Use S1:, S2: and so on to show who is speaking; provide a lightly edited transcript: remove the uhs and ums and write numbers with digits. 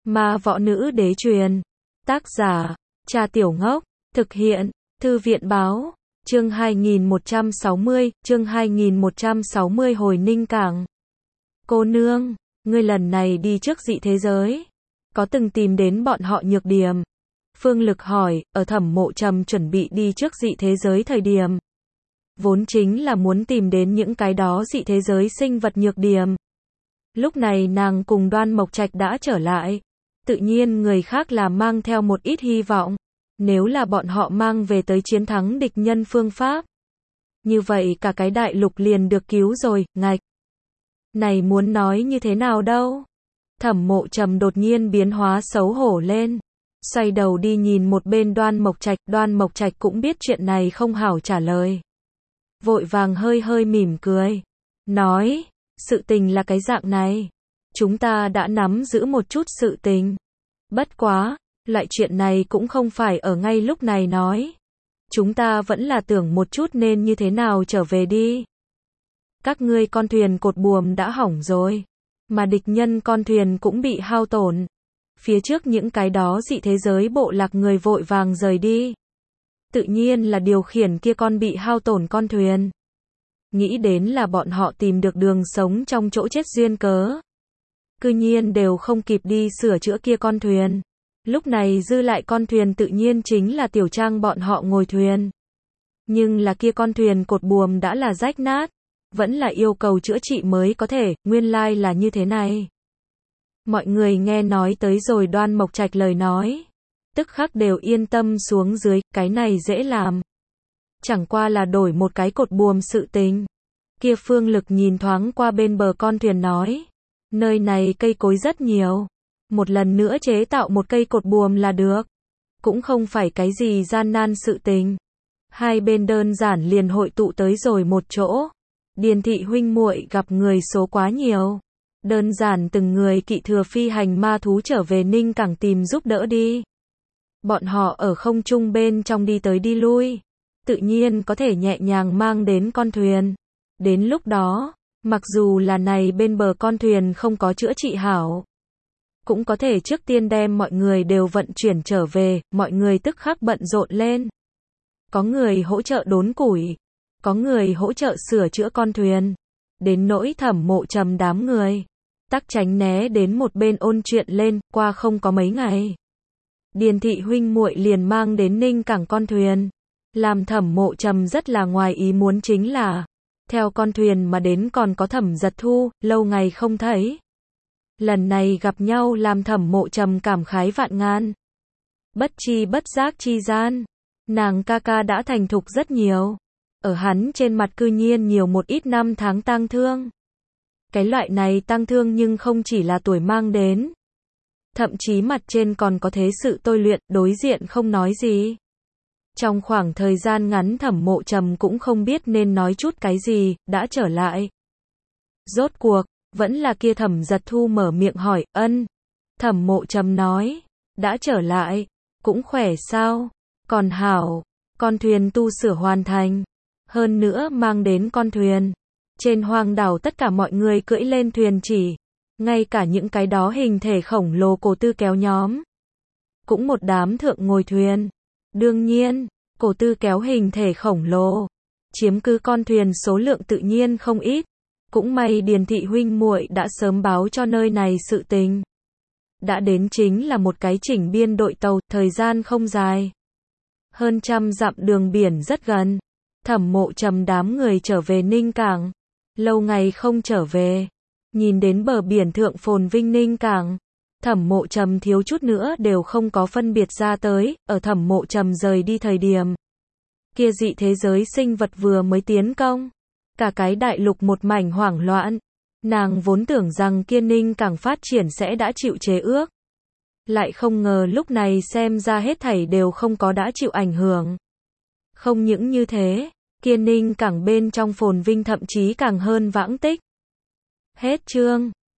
S1: Ma võ nữ đế truyền. Tác giả, Trà Tiểu Ngốc. Thực hiện, Thư viện báo. Chương 2160 hồi Ninh Cảng. Cô nương, ngươi lần này đi trước dị thế giới, có từng tìm đến bọn họ nhược điểm? Phương Lực hỏi, ở Thẩm Mộ Trầm chuẩn bị đi trước dị thế giới thời điểm, vốn chính là muốn tìm đến những cái đó dị thế giới sinh vật nhược điểm. Lúc này nàng cùng Đoan Mộc Trạch đã trở lại, tự nhiên người khác là mang theo một ít hy vọng, nếu là bọn họ mang về tới chiến thắng địch nhân phương pháp, như vậy cả cái đại lục liền được cứu rồi. Ngạch, này muốn nói như thế nào đâu? Thẩm Mộ Trầm đột nhiên biến hóa xấu hổ lên, xoay đầu đi nhìn một bên Đoan Mộc Trạch cũng biết chuyện này không hảo trả lời, vội vàng hơi hơi mỉm cười, nói, sự tình là cái dạng này, chúng ta đã nắm giữ một chút sự tình, bất quá, loại chuyện này cũng không phải ở ngay lúc này nói, chúng ta vẫn là tưởng một chút nên như thế nào trở về đi. Các ngươi con thuyền cột buồm đã hỏng rồi, mà địch nhân con thuyền cũng bị hao tổn. Phía trước những cái đó dị thế giới bộ lạc người vội vàng rời đi, tự nhiên là điều khiển kia con bị hao tổn con thuyền. Nghĩ đến là bọn họ tìm được đường sống trong chỗ chết duyên cớ, cư nhiên đều không kịp đi sửa chữa kia con thuyền. Lúc này dư lại con thuyền tự nhiên chính là Tiểu Trang bọn họ ngồi thuyền. Nhưng là kia con thuyền cột buồm đã là rách nát, vẫn là yêu cầu chữa trị mới có thể, nguyên lai là như thế này. Mọi người nghe nói tới rồi Đoan Mộc Trạch lời nói, tức khắc đều yên tâm xuống dưới, cái này dễ làm. Chẳng qua là đổi một cái cột buồm sự tình. Kia Phương Lực nhìn thoáng qua bên bờ con thuyền nói, nơi này cây cối rất nhiều, một lần nữa chế tạo một cây cột buồm là được, cũng không phải cái gì gian nan sự tình. Hai bên đơn giản liền hội tụ tới rồi một chỗ. Điền thị huynh muội gặp người số quá nhiều, đơn giản từng người kỵ thừa phi hành ma thú trở về Ninh Cảng tìm giúp đỡ đi. Bọn họ ở không trung bên trong đi tới đi lui, tự nhiên có thể nhẹ nhàng mang đến con thuyền. Đến lúc đó, mặc dù là này bên bờ con thuyền không có chữa trị hảo, cũng có thể trước tiên đem mọi người đều vận chuyển trở về. Mọi người tức khắc bận rộn lên, có người hỗ trợ đốn củi, có người hỗ trợ sửa chữa con thuyền. Đến nỗi Thẩm Mộ Trầm đám người, tắc tránh né đến một bên ôn chuyện lên. Qua không có mấy ngày, Điền thị huynh muội liền mang đến Ninh Cảng con thuyền. Làm Thẩm Mộ Trầm rất là ngoài ý muốn chính là, theo con thuyền mà đến còn có Thẩm Giật Thu, lâu ngày không thấy. Lần này gặp nhau làm Thẩm Mộ Trầm cảm khái vạn ngàn. Bất chi bất giác chi gian, nàng ca ca đã thành thục rất nhiều. Ở hắn trên mặt cư nhiên nhiều một ít năm tháng tang thương. Cái loại này tang thương nhưng không chỉ là tuổi mang đến, thậm chí mặt trên còn có thế sự tôi luyện. Đối diện không nói gì. Trong khoảng thời gian ngắn Thẩm Mộ Trầm cũng không biết nên nói chút cái gì, đã trở lại. Rốt cuộc, vẫn là kia Thẩm Giật Thu mở miệng hỏi, ân. Thẩm Mộ Trầm nói, đã trở lại, cũng khỏe sao? Còn hảo, con thuyền tu sửa hoàn thành. Hơn nữa mang đến con thuyền, trên hoang đảo tất cả mọi người cưỡi lên thuyền chỉ, ngay cả những cái đó hình thể khổng lồ cổ tư kéo nhóm, cũng một đám thượng ngồi thuyền. Đương nhiên, cổ tư kéo hình thể khổng lồ, chiếm cứ con thuyền số lượng tự nhiên không ít. Cũng may Điền thị huynh muội đã sớm báo cho nơi này sự tình. Đã đến chính là một cái chỉnh biên đội tàu, thời gian không dài. Hơn 100 dặm đường biển rất gần. Thẩm Mộ Trầm đám người trở về Ninh Cảng. Lâu ngày không trở về, nhìn đến bờ biển thượng phồn vinh Ninh Cảng, Thẩm Mộ Trầm thiếu chút nữa đều không có phân biệt ra tới. Ở Thẩm Mộ Trầm rời đi thời điểm, kia dị thế giới sinh vật vừa mới tiến công, cả cái đại lục một mảnh hoảng loạn. Nàng vốn tưởng rằng kia Ninh Cảng phát triển sẽ đã chịu chế ước, lại không ngờ lúc này xem ra hết thảy đều không có đã chịu ảnh hưởng. Không những như thế, kia Ninh Cảng bên trong phồn vinh thậm chí càng hơn vãng tích. Hết chương.